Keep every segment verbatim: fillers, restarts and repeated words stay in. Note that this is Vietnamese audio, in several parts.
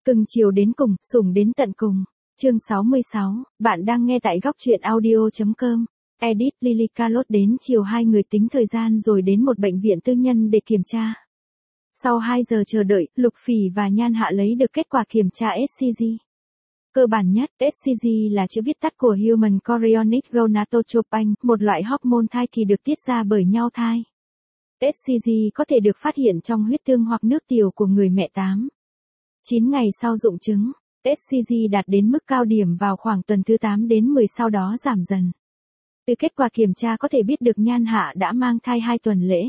Cưng chiều đến cùng, sủng đến tận cùng. Chương sáu mươi sáu, bạn đang nghe tại góc truyện audio chấm com. Edit Lily Carlot đến chiều hai người tính thời gian rồi đến một bệnh viện tư nhân để kiểm tra. Sau hai giờ chờ đợi, Lục Phỉ và Nhan Hạ lấy được kết quả kiểm tra ét xê giê. Cơ bản nhất, ét xê giê là chữ viết tắt của Human Chorionic Gonadotropin, một loại hormone thai kỳ được tiết ra bởi nhau thai. ét xê giê có thể được phát hiện trong huyết tương hoặc nước tiểu của người mẹ tám. chín ngày sau rụng trứng, ét xê giê đạt đến mức cao điểm vào khoảng tuần thứ tám đến mười, sau đó giảm dần. Từ kết quả kiểm tra có thể biết được Nhan Hạ đã mang thai hai tuần lễ.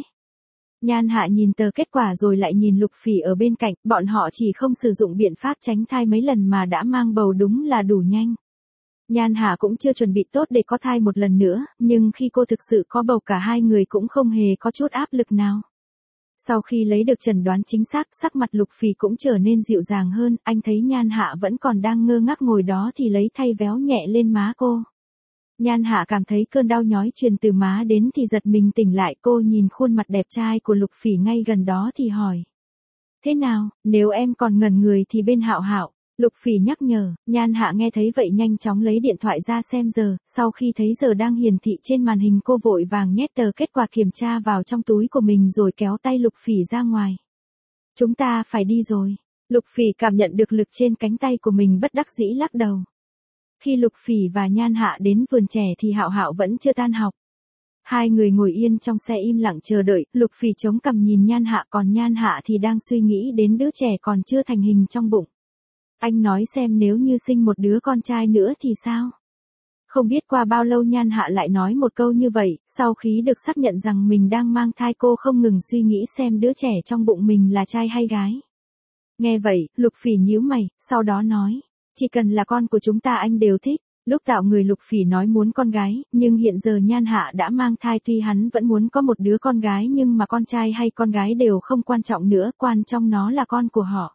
Nhan Hạ nhìn tờ kết quả rồi lại nhìn Lục Phỉ ở bên cạnh, bọn họ chỉ không sử dụng biện pháp tránh thai mấy lần mà đã mang bầu đúng là đủ nhanh. Nhan Hạ cũng chưa chuẩn bị tốt để có thai một lần nữa, nhưng khi cô thực sự có bầu cả hai người cũng không hề có chút áp lực nào. Sau khi lấy được chẩn đoán chính xác, sắc mặt Lục Phỉ cũng trở nên dịu dàng hơn, anh thấy Nhan Hạ vẫn còn đang ngơ ngác ngồi đó thì lấy tay véo nhẹ lên má cô. Nhan Hạ cảm thấy cơn đau nhói truyền từ má đến thì giật mình tỉnh lại, cô nhìn khuôn mặt đẹp trai của Lục Phỉ ngay gần đó thì hỏi. Thế nào, nếu em còn ngẩn người thì bên Hạo Hạo, Lục Phỉ nhắc nhở. Nhan Hạ nghe thấy vậy nhanh chóng lấy điện thoại ra xem giờ, sau khi thấy giờ đang hiển thị trên màn hình cô vội vàng nhét tờ kết quả kiểm tra vào trong túi của mình rồi kéo tay Lục Phỉ ra ngoài. Chúng ta phải đi rồi. Lục Phỉ cảm nhận được lực trên cánh tay của mình bất đắc dĩ lắc đầu. Khi Lục Phỉ và Nhan Hạ đến vườn trẻ thì Hạo Hạo vẫn chưa tan học. Hai người ngồi yên trong xe im lặng chờ đợi, Lục Phỉ chống cằm nhìn Nhan Hạ, còn Nhan Hạ thì đang suy nghĩ đến đứa trẻ còn chưa thành hình trong bụng. Anh nói xem nếu như sinh một đứa con trai nữa thì sao? Không biết qua bao lâu Nhan Hạ lại nói một câu như vậy, sau khi được xác nhận rằng mình đang mang thai cô không ngừng suy nghĩ xem đứa trẻ trong bụng mình là trai hay gái. Nghe vậy, Lục Phỉ nhíu mày, sau đó nói. Chỉ cần là con của chúng ta anh đều thích. Lúc tạo người Lục Phỉ nói muốn con gái, nhưng hiện giờ Nhan Hạ đã mang thai, tuy hắn vẫn muốn có một đứa con gái nhưng mà con trai hay con gái đều không quan trọng nữa, quan trọng nó là con của họ.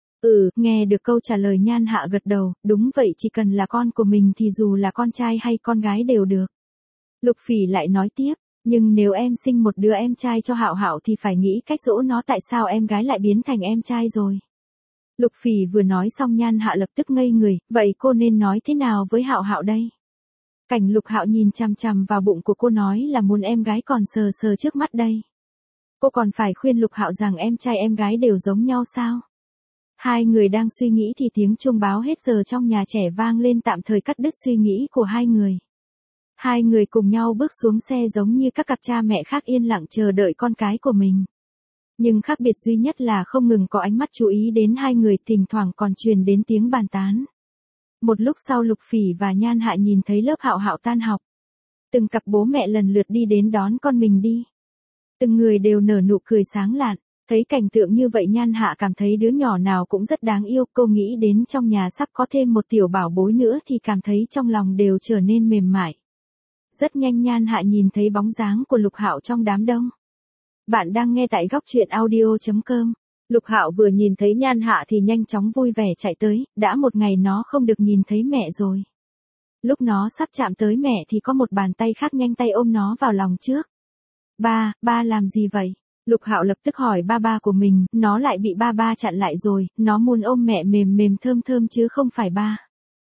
Ừ, nghe được câu trả lời Nhan Hạ gật đầu, đúng vậy, chỉ cần là con của mình thì dù là con trai hay con gái đều được. Lục Phỉ lại nói tiếp, nhưng nếu em sinh một đứa em trai cho Hạo Hạo thì phải nghĩ cách dỗ nó, tại sao em gái lại biến thành em trai rồi. Lục Phỉ vừa nói xong Nhan Hạ lập tức ngây người, vậy cô nên nói thế nào với Hạo Hạo đây? Cảnh Lục Hạo nhìn chằm chằm vào bụng của cô nói là muốn em gái còn sờ sờ trước mắt đây. Cô còn phải khuyên Lục Hạo rằng em trai em gái đều giống nhau sao? Hai người đang suy nghĩ thì tiếng chuông báo hết giờ trong nhà trẻ vang lên, tạm thời cắt đứt suy nghĩ của hai người. Hai người cùng nhau bước xuống xe giống như các cặp cha mẹ khác yên lặng chờ đợi con cái của mình. Nhưng khác biệt duy nhất là không ngừng có ánh mắt chú ý đến hai người, thỉnh thoảng còn truyền đến tiếng bàn tán. Một lúc sau Lục Phỉ và Nhan Hạ nhìn thấy lớp Hạo Hạo tan học. Từng cặp bố mẹ lần lượt đi đến đón con mình đi. Từng người đều nở nụ cười sáng lạn. Thấy cảnh tượng như vậy Nhan Hạ cảm thấy đứa nhỏ nào cũng rất đáng yêu, cô nghĩ đến trong nhà sắp có thêm một tiểu bảo bối nữa thì cảm thấy trong lòng đều trở nên mềm mại. Rất nhanh Nhan Hạ nhìn thấy bóng dáng của Lục Hạo trong đám đông. Bạn đang nghe tại góc truyện audio chấm com. Lục Hạo vừa nhìn thấy Nhan Hạ thì nhanh chóng vui vẻ chạy tới, đã một ngày nó không được nhìn thấy mẹ rồi. Lúc nó sắp chạm tới mẹ thì có một bàn tay khác nhanh tay ôm nó vào lòng trước. Ba, ba làm gì vậy? Lục Hạo lập tức hỏi ba ba của mình, nó lại bị ba ba chặn lại rồi, nó muốn ôm mẹ mềm mềm thơm thơm chứ không phải ba.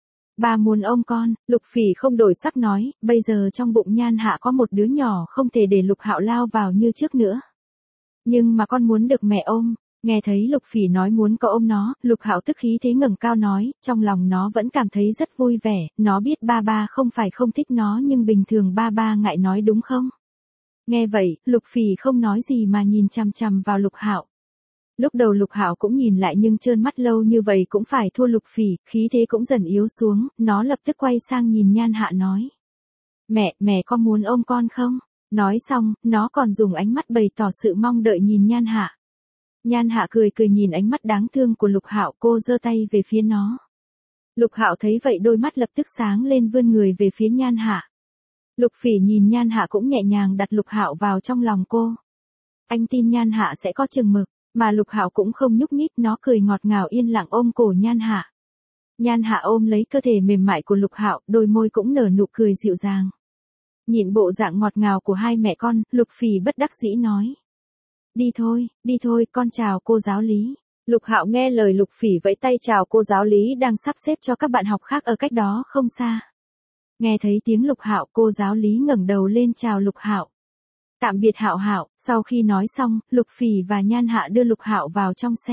Ba muốn ôm con. Lục Phỉ không đổi sắc nói, bây giờ trong bụng Nhan Hạ có một đứa nhỏ, không thể để Lục Hạo lao vào như trước nữa. Nhưng mà con muốn được mẹ ôm. Nghe thấy Lục Phỉ nói muốn có ôm nó, Lục Hạo tức khí thế ngẩng cao nói, trong lòng nó vẫn cảm thấy rất vui vẻ, nó biết ba ba không phải không thích nó nhưng bình thường ba ba ngại nói đúng không? Nghe vậy, Lục Phỉ không nói gì mà nhìn chằm chằm vào Lục Hạo. Lúc đầu Lục Hạo cũng nhìn lại nhưng trơn mắt lâu như vậy cũng phải thua Lục Phỉ, khí thế cũng dần yếu xuống, nó lập tức quay sang nhìn Nhan Hạ nói. Mẹ, mẹ có muốn ôm con không? Nói xong, nó còn dùng ánh mắt bày tỏ sự mong đợi nhìn Nhan Hạ. Nhan Hạ cười cười nhìn ánh mắt đáng thương của Lục Hạo, cô giơ tay về phía nó. Lục Hạo thấy vậy đôi mắt lập tức sáng lên vươn người về phía Nhan Hạ. Lục Phỉ nhìn Nhan Hạ cũng nhẹ nhàng đặt Lục Hạo vào trong lòng cô. Anh tin Nhan Hạ sẽ có chừng mực, mà Lục Hạo cũng không nhúc nhích, nó cười ngọt ngào yên lặng ôm cổ Nhan Hạ. Nhan Hạ ôm lấy cơ thể mềm mại của Lục Hạo, đôi môi cũng nở nụ cười dịu dàng. Nhìn bộ dạng ngọt ngào của hai mẹ con, Lục Phỉ bất đắc dĩ nói. Đi thôi, đi thôi, con chào cô giáo lý. Lục Hạo nghe lời Lục Phỉ vẫy tay chào cô giáo lý đang sắp xếp cho các bạn học khác ở cách đó không xa. Nghe thấy tiếng Lục Hạo, cô giáo lý ngẩng đầu lên chào Lục Hạo. Tạm biệt Hạo Hạo. Sau khi nói xong, Lục Phỉ và Nhan Hạ đưa Lục Hạo vào trong xe.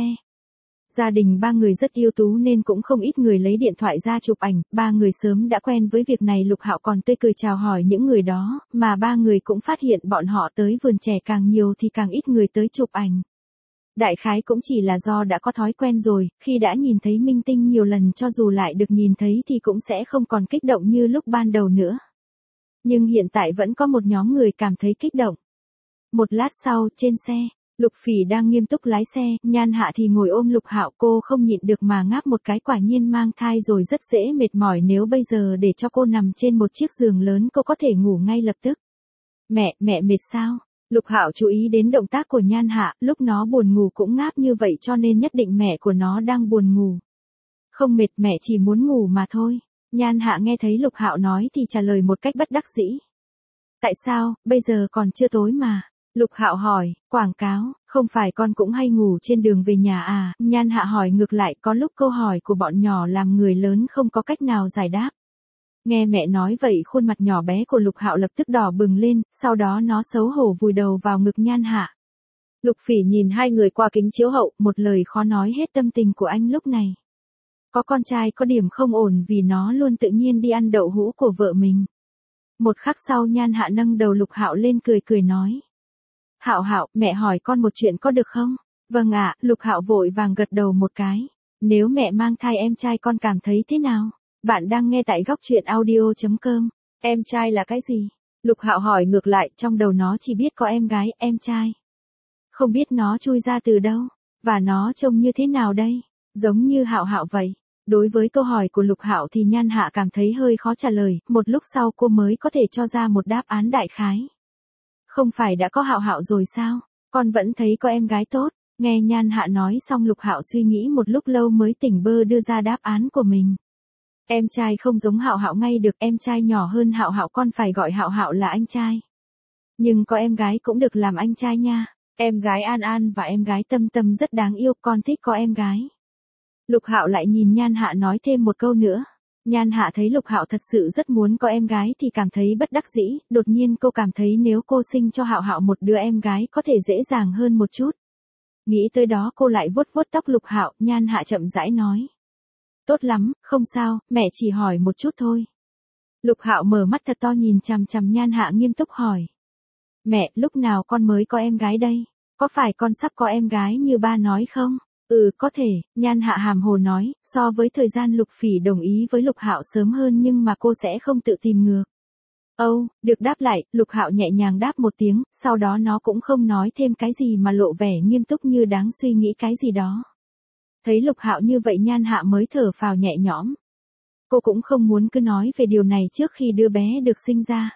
Gia đình ba người rất ưu tú nên cũng không ít người lấy điện thoại ra chụp ảnh, ba người sớm đã quen với việc này. Lục Hạo còn tươi cười chào hỏi những người đó, mà ba người cũng phát hiện bọn họ tới vườn trẻ càng nhiều thì càng ít người tới chụp ảnh. Đại khái cũng chỉ là do đã có thói quen rồi, khi đã nhìn thấy minh tinh nhiều lần cho dù lại được nhìn thấy thì cũng sẽ không còn kích động như lúc ban đầu nữa. Nhưng hiện tại vẫn có một nhóm người cảm thấy kích động. Một lát sau, trên xe, Lục Phỉ đang nghiêm túc lái xe, Nhan Hạ thì ngồi ôm Lục Hạo, cô không nhịn được mà ngáp một cái, quả nhiên mang thai rồi rất dễ mệt mỏi, nếu bây giờ để cho cô nằm trên một chiếc giường lớn cô có thể ngủ ngay lập tức. Mẹ, mẹ mệt sao? Lục Hạo chú ý đến động tác của Nhan Hạ, lúc nó buồn ngủ cũng ngáp như vậy cho nên nhất định mẹ của nó đang buồn ngủ. Không mệt, mẹ chỉ muốn ngủ mà thôi. Nhan Hạ nghe thấy Lục Hạo nói thì trả lời một cách bất đắc dĩ. Tại sao, bây giờ còn chưa tối mà. Lục Hạo hỏi, quảng cáo, không phải con cũng hay ngủ trên đường về nhà à? Nhan Hạ hỏi ngược lại, có lúc câu hỏi của bọn nhỏ làm người lớn không có cách nào giải đáp. Nghe mẹ nói vậy khuôn mặt nhỏ bé của Lục Hạo lập tức đỏ bừng lên, sau đó nó xấu hổ vùi đầu vào ngực Nhan Hạ. Lục Phỉ nhìn hai người qua kính chiếu hậu, một lời khó nói hết tâm tình của anh lúc này. Có con trai có điểm không ổn vì nó luôn tự nhiên đi ăn đậu hũ của vợ mình. Một khắc sau Nhan Hạ nâng đầu Lục Hạo lên cười cười nói. Hạo Hạo, mẹ hỏi con một chuyện có được không? Vâng ạ, Lục Hạo vội vàng gật đầu một cái. Nếu mẹ mang thai em trai con cảm thấy thế nào? Bạn đang nghe tại góc truyện audio chấm com. Em trai là cái gì? Lục Hạo hỏi ngược lại, trong đầu nó chỉ biết có em gái, em trai. Không biết nó chui ra từ đâu, và nó trông như thế nào đây? Giống như Hạo Hạo vậy. Đối với câu hỏi của Lục Hạo thì Nhan Hạ cảm thấy hơi khó trả lời, một lúc sau cô mới có thể cho ra một đáp án đại khái. Không phải đã có Hạo Hạo rồi sao? Con vẫn thấy có em gái tốt. Nghe Nhan Hạ nói xong Lục Hạo suy nghĩ một lúc lâu mới tỉnh bơ đưa ra đáp án của mình. Em trai không giống Hạo Hạo ngay được, em trai nhỏ hơn Hạo Hạo, con phải gọi Hạo Hạo là anh trai. Nhưng có em gái cũng được làm anh trai nha. Em gái An An và em gái Tâm Tâm rất đáng yêu, con thích có em gái. Lục Hạo lại nhìn Nhan Hạ nói thêm một câu nữa. Nhan Hạ thấy Lục Hạo thật sự rất muốn có em gái thì cảm thấy bất đắc dĩ, đột nhiên cô cảm thấy nếu cô sinh cho Hạo Hạo một đứa em gái có thể dễ dàng hơn một chút. Nghĩ tới đó cô lại vuốt vuốt tóc Lục Hạo, Nhan Hạ chậm rãi nói. Tốt lắm, không sao, mẹ chỉ hỏi một chút thôi. Lục Hạo mở mắt thật to nhìn chằm chằm Nhan Hạ nghiêm túc hỏi. Mẹ, lúc nào con mới có em gái đây? Có phải con sắp có em gái như ba nói không? Ừ, có thể, Nhan Hạ hàm hồ nói, so với thời gian Lục Phỉ đồng ý với Lục Hạo sớm hơn nhưng mà cô sẽ không tự tìm ngược. Âu, oh, được đáp lại, Lục Hạo nhẹ nhàng đáp một tiếng, sau đó nó cũng không nói thêm cái gì mà lộ vẻ nghiêm túc như đáng suy nghĩ cái gì đó. Thấy Lục Hạo như vậy Nhan Hạ mới thở phào nhẹ nhõm. Cô cũng không muốn cứ nói về điều này trước khi đứa bé được sinh ra.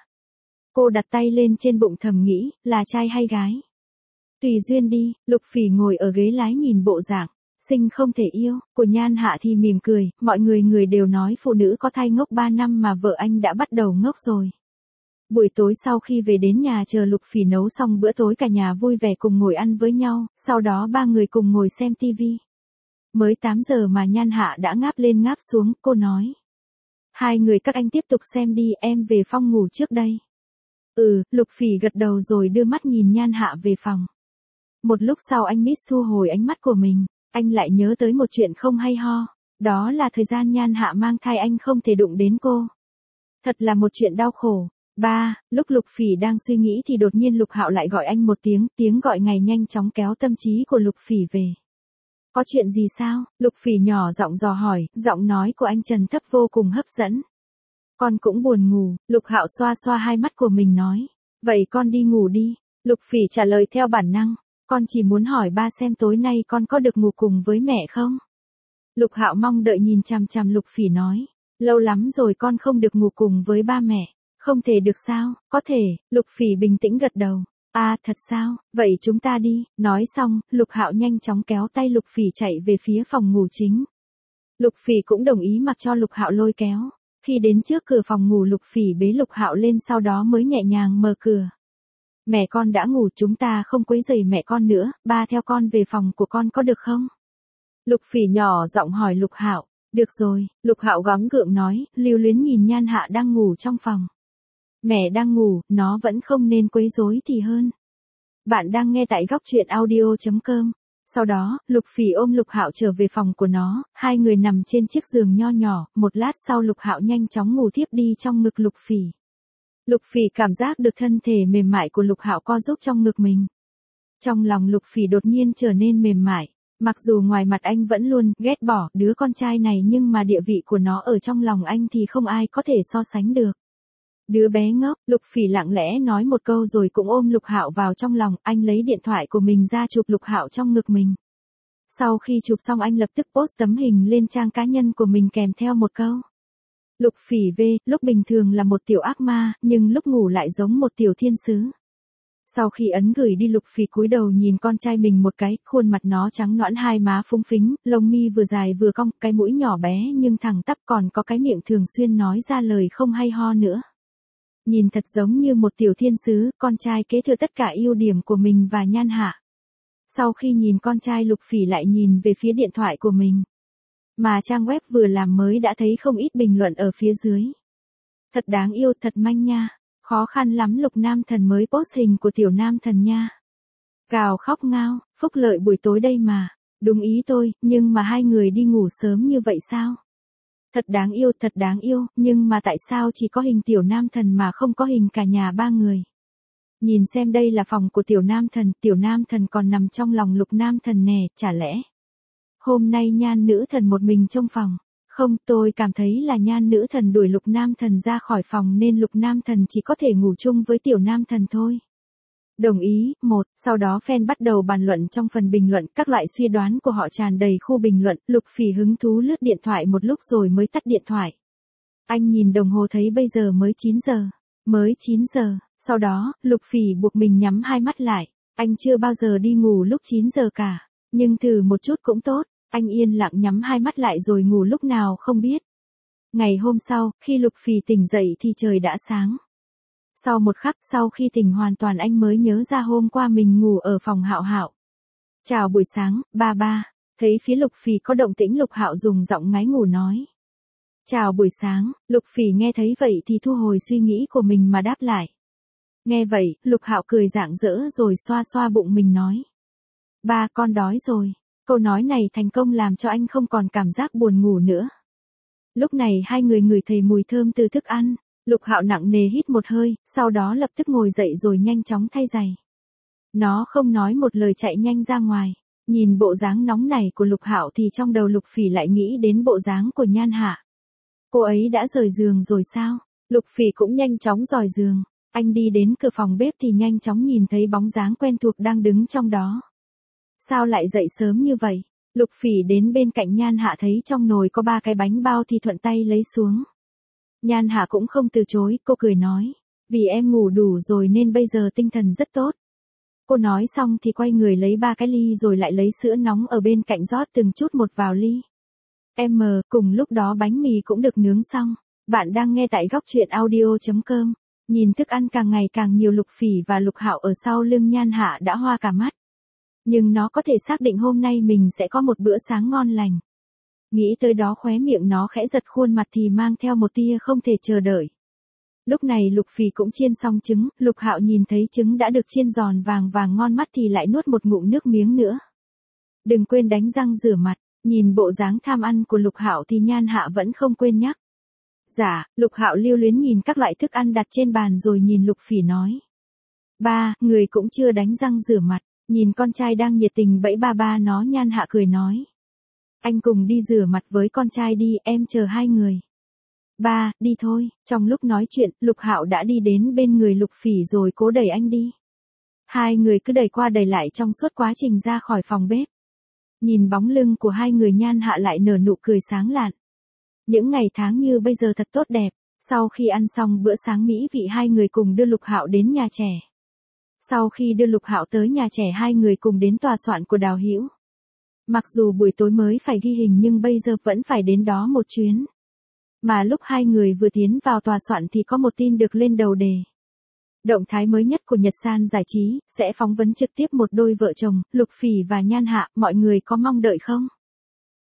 Cô đặt tay lên trên bụng thầm nghĩ, là trai hay gái? Tùy duyên đi. Lục Phỉ ngồi ở ghế lái nhìn bộ dạng sinh không thể yêu của Nhan Hạ thì mỉm cười, mọi người người đều nói phụ nữ có thai ngốc ba năm mà vợ anh đã bắt đầu ngốc rồi. Buổi tối sau khi về đến nhà chờ Lục Phỉ nấu xong bữa tối cả nhà vui vẻ cùng ngồi ăn với nhau, sau đó ba người cùng ngồi xem tivi. Mới tám giờ mà Nhan Hạ đã ngáp lên ngáp xuống, cô nói. Hai người các anh tiếp tục xem đi, em về phòng ngủ trước đây. Ừ, Lục Phỉ gật đầu rồi đưa mắt nhìn Nhan Hạ về phòng. Một lúc sau anh Miss thu hồi ánh mắt của mình, anh lại nhớ tới một chuyện không hay ho. Đó là thời gian Nhan Hạ mang thai anh không thể đụng đến cô. Thật là một chuyện đau khổ. Ba, lúc Lục Phỉ đang suy nghĩ thì đột nhiên Lục Hạo lại gọi anh một tiếng, tiếng gọi này nhanh chóng kéo tâm trí của Lục Phỉ về. Có chuyện gì sao? Lục Phỉ nhỏ giọng dò hỏi, giọng nói của anh trầm thấp vô cùng hấp dẫn. Con cũng buồn ngủ, Lục Hạo xoa xoa hai mắt của mình nói. Vậy con đi ngủ đi. Lục Phỉ trả lời theo bản năng. Con chỉ muốn hỏi ba xem tối nay con có được ngủ cùng với mẹ không? Lục Hạo mong đợi nhìn chằm chằm Lục Phỉ nói. Lâu lắm rồi con không được ngủ cùng với ba mẹ. Không thể được sao? Có thể. Lục Phỉ bình tĩnh gật đầu. À, thật sao? Vậy chúng ta đi. Nói xong, Lục Hạo nhanh chóng kéo tay Lục Phỉ chạy về phía phòng ngủ chính. Lục Phỉ cũng đồng ý mặc cho Lục Hạo lôi kéo. Khi đến trước cửa phòng ngủ Lục Phỉ bế Lục Hạo lên sau đó mới nhẹ nhàng mở cửa. Mẹ con đã ngủ, chúng ta không quấy rầy mẹ con nữa, ba theo con về phòng của con có được không? Lục Phỉ nhỏ giọng hỏi Lục Hạo. Được rồi, Lục Hạo gắng gượng nói, lưu luyến nhìn Nhan Hạ đang ngủ trong phòng. Mẹ đang ngủ, nó vẫn không nên quấy rối thì hơn. Bạn đang nghe tại góc truyện audio chấm com. Sau đó, Lục Phỉ ôm Lục Hạo trở về phòng của nó, hai người nằm trên chiếc giường nho nhỏ, một lát sau Lục Hạo nhanh chóng ngủ thiếp đi trong ngực Lục Phỉ. Lục Phỉ cảm giác được thân thể mềm mại của Lục Hạo co giúp trong ngực mình. Trong lòng Lục Phỉ đột nhiên trở nên mềm mại, mặc dù ngoài mặt anh vẫn luôn ghét bỏ đứa con trai này nhưng mà địa vị của nó ở trong lòng anh thì không ai có thể so sánh được. Đứa bé ngốc, Lục Phỉ lặng lẽ nói một câu rồi cũng ôm Lục Hạo vào trong lòng, anh lấy điện thoại của mình ra chụp Lục Hạo trong ngực mình. Sau khi chụp xong anh lập tức post tấm hình lên trang cá nhân của mình kèm theo một câu. Lục Phỉ V, lúc bình thường là một tiểu ác ma, nhưng lúc ngủ lại giống một tiểu thiên sứ. Sau khi ấn gửi đi Lục Phỉ cúi đầu nhìn con trai mình một cái, khuôn mặt nó trắng nõn, hai má phúng phính, lông mi vừa dài vừa cong, cái mũi nhỏ bé nhưng thẳng tắp, còn có cái miệng thường xuyên nói ra lời không hay ho nữa. Nhìn thật giống như một tiểu thiên sứ, con trai kế thừa tất cả ưu điểm của mình và Nhan Hạ. Sau khi nhìn con trai Lục Phỉ lại nhìn về phía điện thoại của mình. Mà trang web vừa làm mới đã thấy không ít bình luận ở phía dưới. Thật đáng yêu, thật manh nha. Khó khăn lắm Lục Nam Thần mới post hình của tiểu Nam Thần nha. Gào khóc ngao, phúc lợi buổi tối đây mà. Đúng ý tôi, nhưng mà hai người đi ngủ sớm như vậy sao? Thật đáng yêu, thật đáng yêu, nhưng mà tại sao chỉ có hình tiểu Nam Thần mà không có hình cả nhà ba người? Nhìn xem đây là phòng của tiểu Nam Thần, tiểu Nam Thần còn nằm trong lòng Lục Nam Thần nè, chả lẽ? Hôm nay Nhan Nữ Thần một mình trong phòng. Không, tôi cảm thấy là Nhan Nữ Thần đuổi Lục Nam Thần ra khỏi phòng nên Lục Nam Thần chỉ có thể ngủ chung với tiểu Nam Thần thôi. Đồng ý, một, sau đó fan bắt đầu bàn luận trong phần bình luận, các loại suy đoán của họ tràn đầy khu bình luận, Lục Phỉ hứng thú lướt điện thoại một lúc rồi mới tắt điện thoại. Anh nhìn đồng hồ thấy bây giờ mới chín giờ, mới chín giờ, sau đó, Lục Phỉ buộc mình nhắm hai mắt lại, anh chưa bao giờ đi ngủ lúc chín giờ cả, nhưng thử một chút cũng tốt, anh yên lặng nhắm hai mắt lại rồi ngủ lúc nào không biết. Ngày hôm sau, khi Lục Phỉ tỉnh dậy thì trời đã sáng. Sau một khắc, sau khi tỉnh hoàn toàn anh mới nhớ ra hôm qua mình ngủ ở phòng Hạo Hạo. Chào buổi sáng, ba ba. Thấy phía Lục Phỉ có động tĩnh Lục Hạo dùng giọng ngáy ngủ nói. Chào buổi sáng, Lục Phỉ nghe thấy vậy thì thu hồi suy nghĩ của mình mà đáp lại. Nghe vậy, Lục Hạo cười rạng rỡ rồi xoa xoa bụng mình nói. Ba, con đói rồi. Câu nói này thành công làm cho anh không còn cảm giác buồn ngủ nữa. Lúc này hai người ngửi thấy mùi thơm từ thức ăn. Lục Hạo nặng nề hít một hơi, sau đó lập tức ngồi dậy rồi nhanh chóng thay giày. Nó không nói một lời chạy nhanh ra ngoài. Nhìn bộ dáng nóng này của Lục Hạo thì trong đầu Lục Phỉ lại nghĩ đến bộ dáng của Nhan Hạ. Cô ấy đã rời giường rồi sao? Lục Phỉ cũng nhanh chóng rời giường. Anh đi đến cửa phòng bếp thì nhanh chóng nhìn thấy bóng dáng quen thuộc đang đứng trong đó. Sao lại dậy sớm như vậy? Lục Phỉ đến bên cạnh Nhan Hạ thấy trong nồi có ba cái bánh bao thì thuận tay lấy xuống. Nhan Hạ cũng không từ chối, cô cười nói. Vì em ngủ đủ rồi nên bây giờ tinh thần rất tốt. Cô nói xong thì quay người lấy ba cái ly rồi lại lấy sữa nóng ở bên cạnh rót từng chút một vào ly. Em, cùng lúc đó bánh mì cũng được nướng xong. Bạn đang nghe tại góc truyện audio chấm com. Nhìn thức ăn càng ngày càng nhiều Lục Phỉ và Lục Hạo ở sau lưng Nhan Hạ đã hoa cả mắt. Nhưng nó có thể xác định hôm nay mình sẽ có một bữa sáng ngon lành. Nghĩ tới đó khóe miệng nó khẽ giật, khuôn mặt thì mang theo một tia không thể chờ đợi. Lúc này Lục Phỉ cũng chiên xong trứng, Lục Hạo nhìn thấy trứng đã được chiên giòn vàng vàng ngon mắt thì lại nuốt một ngụm nước miếng nữa. Đừng quên đánh răng rửa mặt, nhìn bộ dáng tham ăn của Lục Hạo thì Nhan Hạ vẫn không quên nhắc. Dạ, Lục Hạo lưu luyến nhìn các loại thức ăn đặt trên bàn rồi nhìn Lục Phỉ nói. Ba, người cũng chưa đánh răng rửa mặt, nhìn con trai đang nhiệt tình bẫy ba ba nó. Nhan Hạ cười nói. Anh cùng đi rửa mặt với con trai đi, em chờ hai người. Ba, đi thôi. Trong lúc nói chuyện, Lục Hạo đã đi đến bên người Lục Phỉ rồi cố đẩy anh đi. Hai người cứ đẩy qua đẩy lại trong suốt quá trình ra khỏi phòng bếp. Nhìn bóng lưng của hai người Nhan Hạ lại nở nụ cười sáng lạn. Những ngày tháng như bây giờ thật tốt đẹp. Sau khi ăn xong bữa sáng mỹ vị hai người cùng đưa Lục Hạo đến nhà trẻ. Sau khi đưa Lục Hạo tới nhà trẻ hai người cùng đến tòa soạn của Đào Hữu. Mặc dù buổi tối mới phải ghi hình nhưng bây giờ vẫn phải đến đó một chuyến. Mà lúc hai người vừa tiến vào tòa soạn thì có một tin được lên đầu đề. Động thái mới nhất của Nhật San Giải Trí sẽ phỏng vấn trực tiếp một đôi vợ chồng, Lục Phỉ và Nhan Hạ, mọi người có mong đợi không?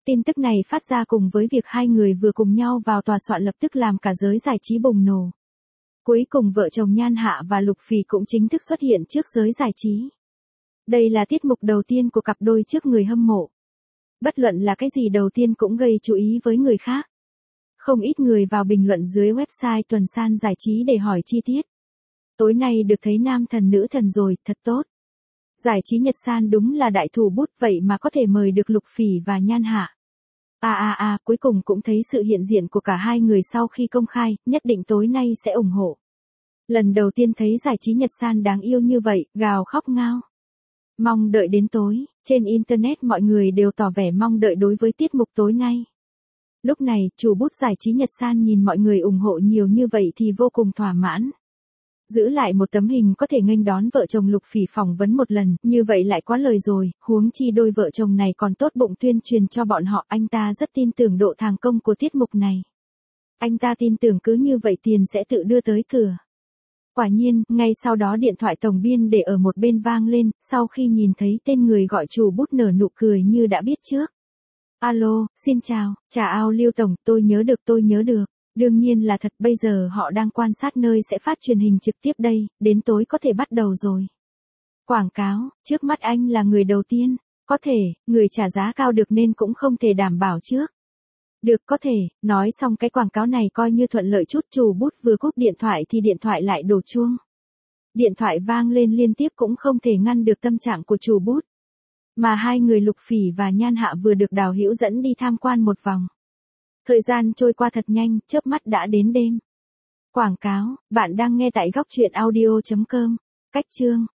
Tin tức này phát ra cùng với việc hai người vừa cùng nhau vào tòa soạn lập tức làm cả giới giải trí bùng nổ. Cuối cùng vợ chồng Nhan Hạ và Lục Phỉ cũng chính thức xuất hiện trước giới giải trí. Đây là tiết mục đầu tiên của cặp đôi trước người hâm mộ. Bất luận là cái gì đầu tiên cũng gây chú ý với người khác. Không ít người vào bình luận dưới website Tuần San Giải trí để hỏi chi tiết. Tối nay được thấy nam thần nữ thần rồi, thật tốt. Giải trí Nhật San đúng là đại thủ bút vậy mà có thể mời được Lục Phỉ và Nhan Hạ. À à à, cuối cùng cũng thấy sự hiện diện của cả hai người sau khi công khai, nhất định tối nay sẽ ủng hộ. Lần đầu tiên thấy giải trí Nhật San đáng yêu như vậy, gào khóc ngao. Mong đợi đến tối, trên Internet mọi người đều tỏ vẻ mong đợi đối với tiết mục tối nay. Lúc này, chủ bút giải trí Nhật San nhìn mọi người ủng hộ nhiều như vậy thì vô cùng thỏa mãn. Giữ lại một tấm hình có thể nghênh đón vợ chồng Lục Phỉ phỏng vấn một lần, như vậy lại quá lời rồi, huống chi đôi vợ chồng này còn tốt bụng tuyên truyền cho bọn họ, anh ta rất tin tưởng độ thành công của tiết mục này. Anh ta tin tưởng cứ như vậy tiền sẽ tự đưa tới cửa. Quả nhiên, ngay sau đó điện thoại tổng biên để ở một bên vang lên, sau khi nhìn thấy tên người gọi chủ bút nở nụ cười như đã biết trước. Alo, xin chào, chà ao Lưu Tổng, tôi nhớ được tôi nhớ được. Đương nhiên là thật, bây giờ họ đang quan sát nơi sẽ phát truyền hình trực tiếp đây, đến tối có thể bắt đầu rồi. Quảng cáo, trước mắt anh là người đầu tiên, có thể, người trả giá cao được nên cũng không thể đảm bảo trước. Được, có thể, nói xong cái quảng cáo này coi như thuận lợi chút, chủ bút vừa cúp điện thoại thì điện thoại lại đổ chuông. Điện thoại vang lên liên tiếp cũng không thể ngăn được tâm trạng của chủ bút. Mà hai người Lục Phỉ và Nhan Hạ vừa được Đào Hữu dẫn đi tham quan một vòng. Thời gian trôi qua thật nhanh, chớp mắt đã đến đêm. Quảng cáo, bạn đang nghe tại góc truyện audio chấm com. Cách chương